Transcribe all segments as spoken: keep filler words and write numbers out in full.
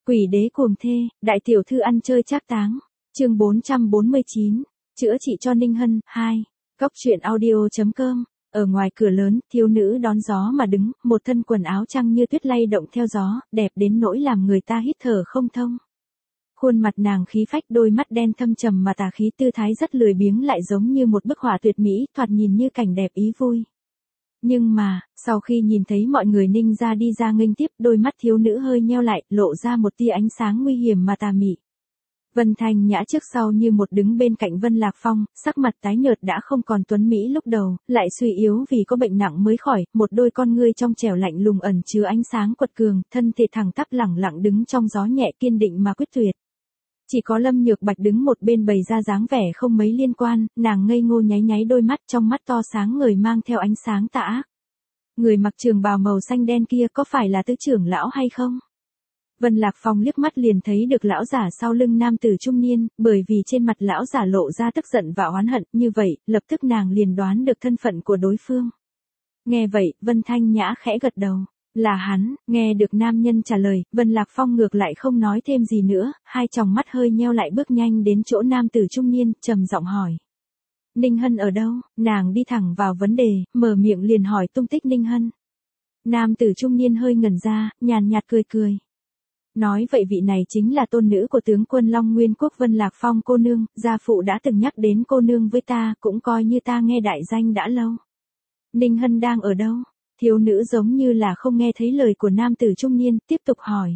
Quỷ đế cuồng thê, đại tiểu thư ăn chơi trác táng. Chương bốn trăm bốn mươi chín, chữa trị cho Ninh Hân, hai. Góc truyện audio.com. Ở ngoài cửa lớn, thiếu nữ đón gió mà đứng, một thân quần áo trắng như tuyết lay động theo gió, đẹp đến nỗi làm người ta hít thở không thông. Khuôn mặt nàng khí phách, đôi mắt đen thâm trầm mà tà khí, tư thái rất lười biếng lại giống như một bức họa tuyệt mỹ, thoạt nhìn như cảnh đẹp ý vui. Nhưng mà, sau khi nhìn thấy mọi người Ninh gia đi ra nghênh tiếp, đôi mắt thiếu nữ hơi nheo lại, lộ ra một tia ánh sáng nguy hiểm mà tà mị. Vân Thanh Nhã trước sau như một đứng bên cạnh Vân Lạc Phong, sắc mặt tái nhợt đã không còn tuấn mỹ lúc đầu, lại suy yếu vì có bệnh nặng mới khỏi, một đôi con ngươi trong trẻo lạnh lùng ẩn chứa ánh sáng quật cường, thân thể thẳng tắp lẳng lặng đứng trong gió nhẹ kiên định mà quyết tuyệt. Chỉ có Lâm Nhược Bạch đứng một bên bày ra dáng vẻ không mấy liên quan, nàng ngây ngô nháy nháy đôi mắt, trong mắt to sáng ngời mang theo ánh sáng tà ác. Người mặc trường bào màu xanh đen kia có phải là tứ trưởng lão hay không? Vân Lạc Phong liếc mắt liền thấy được lão giả sau lưng nam tử trung niên, bởi vì trên mặt lão giả lộ ra tức giận và oán hận, như vậy, lập tức nàng liền đoán được thân phận của đối phương. Nghe vậy, Vân Thanh Nhã khẽ gật đầu. Là hắn. Nghe được nam nhân trả lời, Vân Lạc Phong ngược lại không nói thêm gì nữa, hai tròng mắt hơi nheo lại bước nhanh đến chỗ nam tử trung niên, trầm giọng hỏi. Ninh Hân ở đâu? Nàng đi thẳng vào vấn đề, mở miệng liền hỏi tung tích Ninh Hân. Nam tử trung niên hơi ngẩn ra, nhàn nhạt cười cười. Nói vậy vị này chính là tôn nữ của tướng quân Long Nguyên Quốc Vân Lạc Phong cô nương, gia phụ đã từng nhắc đến cô nương với ta, cũng coi như ta nghe đại danh đã lâu. Ninh Hân đang ở đâu? Thiếu nữ giống như là không nghe thấy lời của nam tử trung niên, tiếp tục hỏi.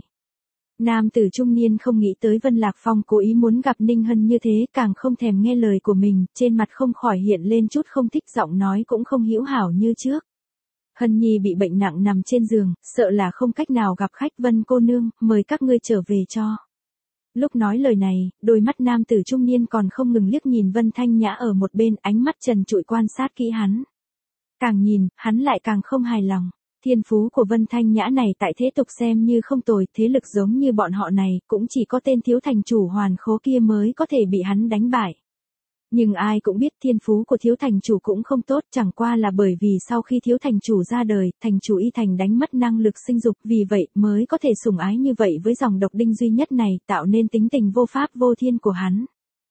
Nam tử trung niên không nghĩ tới Vân Lạc Phong cố ý muốn gặp Ninh Hân như thế, càng không thèm nghe lời của mình, trên mặt không khỏi hiện lên chút không thích, giọng nói cũng không hữu hảo như trước. Hân Nhi bị bệnh nặng nằm trên giường, sợ là không cách nào gặp khách. Vân cô nương, mời các ngươi trở về cho. Lúc nói lời này, đôi mắt nam tử trung niên còn không ngừng liếc nhìn Vân Thanh Nhã ở một bên, ánh mắt trần trụi quan sát kỹ hắn. Càng nhìn, hắn lại càng không hài lòng. Thiên phú của Vân Thanh Nhã này tại thế tục xem như không tồi, thế lực giống như bọn họ này, cũng chỉ có tên thiếu thành chủ Hoàn Khố kia mới có thể bị hắn đánh bại. Nhưng ai cũng biết thiên phú của thiếu thành chủ cũng không tốt, chẳng qua là bởi vì sau khi thiếu thành chủ ra đời, thành chủ Y Thành đánh mất năng lực sinh dục, vì vậy mới có thể sủng ái như vậy với dòng độc đinh duy nhất này, tạo nên tính tình vô pháp vô thiên của hắn.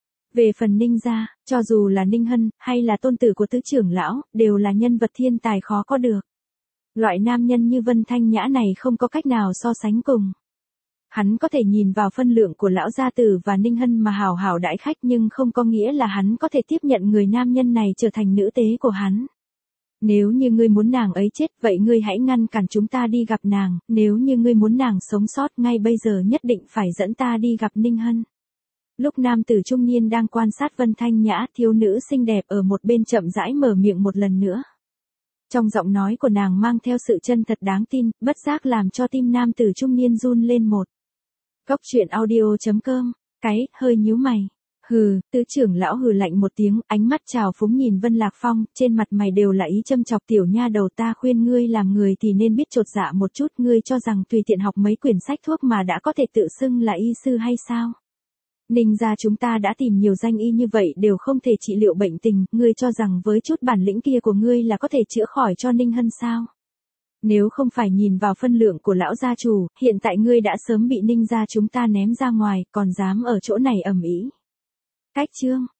Về phần Ninh gia, cho dù là Ninh Hân, hay là tôn tử của tứ trưởng lão, đều là nhân vật thiên tài khó có được. Loại nam nhân như Vân Thanh Nhã này không có cách nào so sánh cùng. Hắn có thể nhìn vào phân lượng của lão gia tử và Ninh Hân mà hào hào đãi khách, nhưng không có nghĩa là hắn có thể tiếp nhận người nam nhân này trở thành nữ tế của hắn. Nếu như ngươi muốn nàng ấy chết, vậy ngươi hãy ngăn cản chúng ta đi gặp nàng, nếu như ngươi muốn nàng sống sót, ngay bây giờ nhất định phải dẫn ta đi gặp Ninh Hân. Lúc nam tử trung niên đang quan sát Vân Thanh Nhã, thiếu nữ xinh đẹp ở một bên chậm rãi mở miệng một lần nữa. Trong giọng nói của nàng mang theo sự chân thật đáng tin, bất giác làm cho tim nam tử trung niên run lên một. Góc truyện audio.com, cái, hơi nhíu mày. Hừ, tứ trưởng lão hừ lạnh một tiếng, ánh mắt trào phúng nhìn Vân Lạc Phong, trên mặt mày đều là ý châm chọc. Tiểu nha đầu, ta khuyên ngươi làm người thì nên biết chột dạ một chút, ngươi cho rằng tùy tiện học mấy quyển sách thuốc mà đã có thể tự xưng là y sư hay sao? Ninh gia chúng ta đã tìm nhiều danh y như vậy đều không thể trị liệu bệnh tình, ngươi cho rằng với chút bản lĩnh kia của ngươi là có thể chữa khỏi cho Ninh Hân sao? Nếu không phải nhìn vào phân lượng của lão gia chủ, hiện tại ngươi đã sớm bị Ninh gia chúng ta ném ra ngoài, còn dám ở chỗ này ầm ĩ. Cách chương,